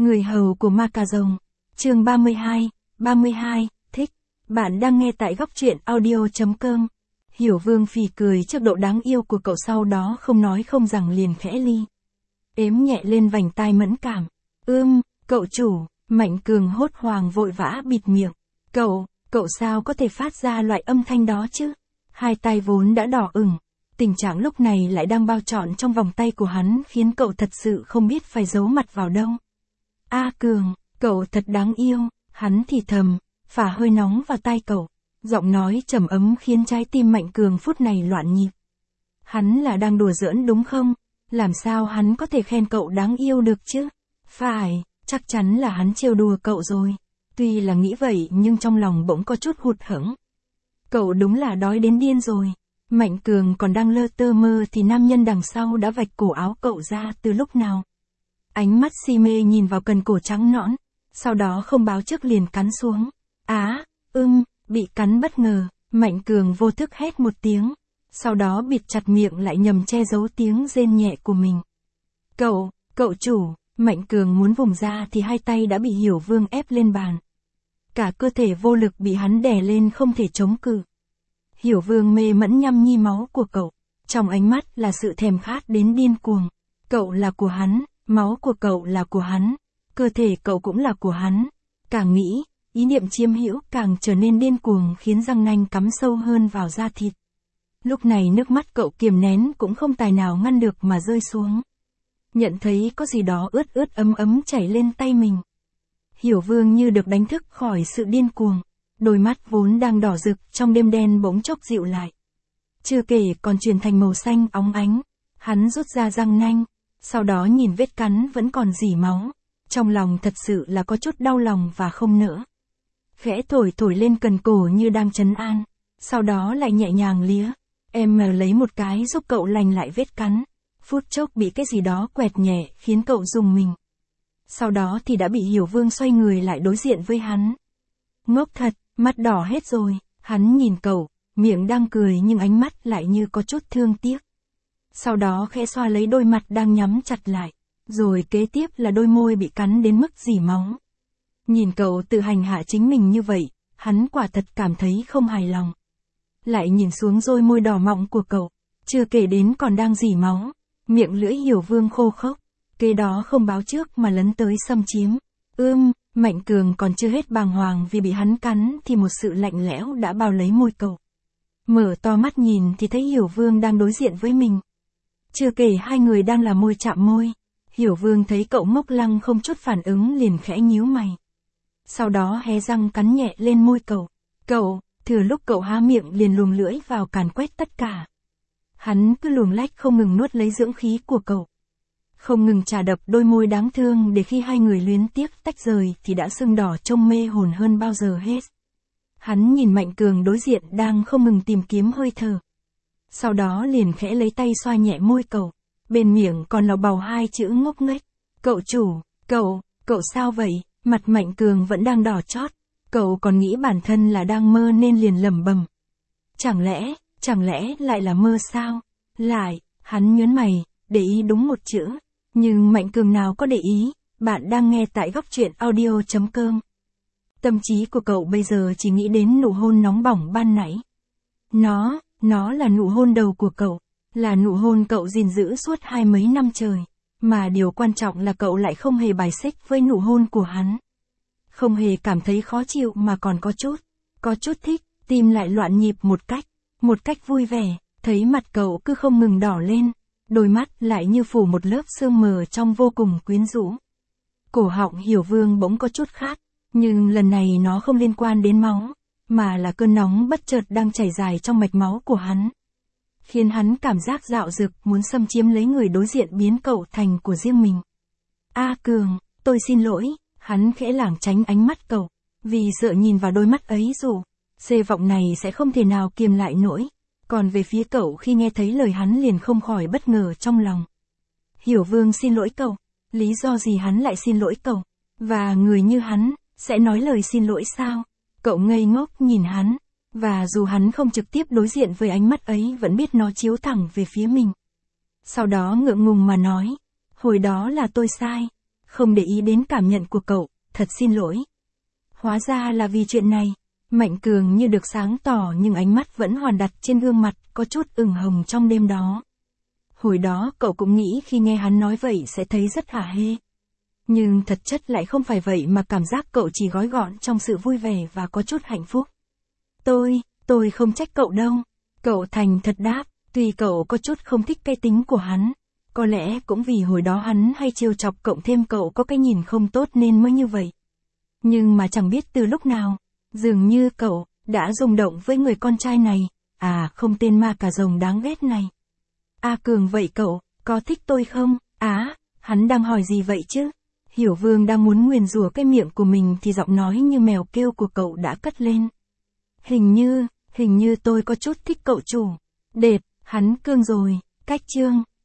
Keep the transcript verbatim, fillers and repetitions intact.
Người hầu của ma cà rồng. Chương ba mươi hai, ba mươi hai, thích. Bạn đang nghe tại góc truyện audio chấm com. Hiểu Vương phì cười trước độ đáng yêu của cậu, sau đó không nói không rằng liền khẽ ly ếm nhẹ lên vành tai mẫn cảm. Ưm, cậu chủ. Mạnh Cường hốt hoảng vội vã bịt miệng. Cậu, cậu sao có thể phát ra loại âm thanh đó chứ? Hai tay vốn đã đỏ ửng. Tình trạng lúc này lại đang bao trọn trong vòng tay của hắn khiến cậu thật sự không biết phải giấu mặt vào đâu. A Cường, cậu thật đáng yêu, hắn thì thầm, phả hơi nóng vào tai cậu. Giọng nói trầm ấm khiến trái tim Mạnh Cường phút này loạn nhịp. Hắn là đang đùa giỡn đúng không? Làm sao hắn có thể khen cậu đáng yêu được chứ? Phải, chắc chắn là hắn trêu đùa cậu rồi. Tuy là nghĩ vậy nhưng trong lòng bỗng có chút hụt hẫng. Cậu đúng là đói đến điên rồi. Mạnh Cường còn đang lơ tơ mơ thì nam nhân đằng sau đã vạch cổ áo cậu ra từ lúc nào. Ánh mắt si mê nhìn vào cần cổ trắng nõn, sau đó không báo trước liền cắn xuống. Á, ưm, bị cắn bất ngờ, Mạnh Cường vô thức hét một tiếng, sau đó bịt chặt miệng lại nhằm che giấu tiếng rên nhẹ của mình. Cậu, cậu chủ, Mạnh Cường muốn vùng ra thì hai tay đã bị Hiểu Vương ép lên bàn. Cả cơ thể vô lực bị hắn đè lên không thể chống cự. Hiểu Vương mê mẫn nhăm nhi máu của cậu, trong ánh mắt là sự thèm khát đến điên cuồng. Cậu là của hắn, máu của cậu là của hắn, cơ thể cậu cũng là của hắn. Càng nghĩ, ý niệm chiếm hữu càng trở nên điên cuồng khiến răng nanh cắm sâu hơn vào da thịt. Lúc này nước mắt cậu kiềm nén cũng không tài nào ngăn được mà rơi xuống. Nhận thấy có gì đó ướt ướt ấm ấm chảy lên tay mình. Hiểu Vương như được đánh thức khỏi sự điên cuồng. Đôi mắt vốn đang đỏ rực trong đêm đen bỗng chốc dịu lại. Chưa kể còn chuyển thành màu xanh óng ánh. Hắn rút ra răng nanh, sau đó nhìn vết cắn vẫn còn rỉ máu. Trong lòng thật sự là có chút đau lòng và không nỡ. Khẽ thổi thổi lên cần cổ như đang trấn an. Sau đó lại nhẹ nhàng lía. Em lấy một cái giúp cậu lành lại vết cắn. Phút chốc bị cái gì đó quẹt nhẹ khiến cậu rùng mình. Sau đó thì đã bị Hiểu Vương xoay người lại đối diện với hắn. Ngốc thật, mắt đỏ hết rồi, hắn nhìn cậu, miệng đang cười nhưng ánh mắt lại như có chút thương tiếc. Sau đó khẽ xoa lấy đôi mặt đang nhắm chặt lại, rồi kế tiếp là đôi môi bị cắn đến mức rỉ máu. Nhìn cậu tự hành hạ chính mình như vậy, hắn quả thật cảm thấy không hài lòng. Lại nhìn xuống đôi môi đỏ mọng của cậu, chưa kể đến còn đang rỉ máu, miệng lưỡi Hiểu Vương khô khốc, kế đó không báo trước mà lấn tới xâm chiếm. Ưm, Mạnh Cường còn chưa hết bàng hoàng vì bị hắn cắn thì một sự lạnh lẽo đã bao lấy môi cậu. Mở to mắt nhìn thì thấy Hiểu Vương đang đối diện với mình. Chưa kể hai người đang là môi chạm môi. Hiểu Vương thấy cậu ngốc lăng không chút phản ứng liền khẽ nhíu mày. Sau đó hé răng cắn nhẹ lên môi cậu. Cậu, thừa lúc cậu há miệng liền luồng lưỡi vào càn quét tất cả. Hắn cứ luồng lách không ngừng nuốt lấy dưỡng khí của cậu. Không ngừng trà đập đôi môi đáng thương để khi hai người luyến tiếc tách rời thì đã sưng đỏ trông mê hồn hơn bao giờ hết. Hắn nhìn Mạnh Cường đối diện đang không ngừng tìm kiếm hơi thở. Sau đó liền khẽ lấy tay xoa nhẹ môi cậu. Bên miệng còn lào bào hai chữ ngốc nghếch. Cậu chủ, cậu, cậu sao vậy? Mặt Mạnh Cường vẫn đang đỏ chót. Cậu còn nghĩ bản thân là đang mơ nên liền lẩm bẩm. Chẳng lẽ, chẳng lẽ lại là mơ sao? Lại, hắn nhớn mày, để ý đúng một chữ. Nhưng Mạnh Cường nào có để ý, bạn đang nghe tại góc truyện audio chấm com. Tâm trí của cậu bây giờ chỉ nghĩ đến nụ hôn nóng bỏng ban nãy. Nó, nó là nụ hôn đầu của cậu, là nụ hôn cậu gìn giữ suốt hai mấy năm trời. Mà điều quan trọng là cậu lại không hề bài xích với nụ hôn của hắn. Không hề cảm thấy khó chịu mà còn có chút, có chút thích, tim lại loạn nhịp một cách, một cách vui vẻ, thấy mặt cậu cứ không ngừng đỏ lên. Đôi mắt lại như phủ một lớp sương mờ trong vô cùng quyến rũ. Cổ họng Hiểu Vương bỗng có chút khát, nhưng lần này nó không liên quan đến máu, mà là cơn nóng bất chợt đang chảy dài trong mạch máu của hắn. Khiến hắn cảm giác dạo dực muốn xâm chiếm lấy người đối diện biến cậu thành của riêng mình. A Cường, tôi xin lỗi, hắn khẽ lảng tránh ánh mắt cậu, vì sợ nhìn vào đôi mắt ấy dù, xê vọng này sẽ không thể nào kiềm lại nổi. Còn về phía cậu khi nghe thấy lời hắn liền không khỏi bất ngờ trong lòng. Hiểu Vương xin lỗi cậu, lý do gì hắn lại xin lỗi cậu? Và người như hắn, sẽ nói lời xin lỗi sao? Cậu ngây ngốc nhìn hắn, và dù hắn không trực tiếp đối diện với ánh mắt ấy vẫn biết nó chiếu thẳng về phía mình. Sau đó ngượng ngùng mà nói, hồi đó là tôi sai, không để ý đến cảm nhận của cậu, thật xin lỗi. Hóa ra là vì chuyện này. Mạnh Cường như được sáng tỏ nhưng ánh mắt vẫn hoàn đặt trên gương mặt, có chút ửng hồng trong đêm đó. Hồi đó cậu cũng nghĩ khi nghe hắn nói vậy sẽ thấy rất hả hê. Nhưng thật chất lại không phải vậy mà cảm giác cậu chỉ gói gọn trong sự vui vẻ và có chút hạnh phúc. Tôi, tôi không trách cậu đâu. Cậu thành thật đáp, tuy cậu có chút không thích cái tính của hắn. Có lẽ cũng vì hồi đó hắn hay trêu chọc cậu thêm cậu có cái nhìn không tốt nên mới như vậy. Nhưng mà chẳng biết từ lúc nào, dường như cậu đã rung động với người con trai này, à không tên ma cà rồng đáng ghét này. A Cường vậy cậu, có thích tôi không? Á, hắn đang hỏi gì vậy chứ? Hiểu Vương đang muốn nguyền rủa cái miệng của mình thì giọng nói như mèo kêu của cậu đã cất lên. Hình như, hình như tôi có chút thích cậu chủ. Đệt, hắn cương rồi, cách chương.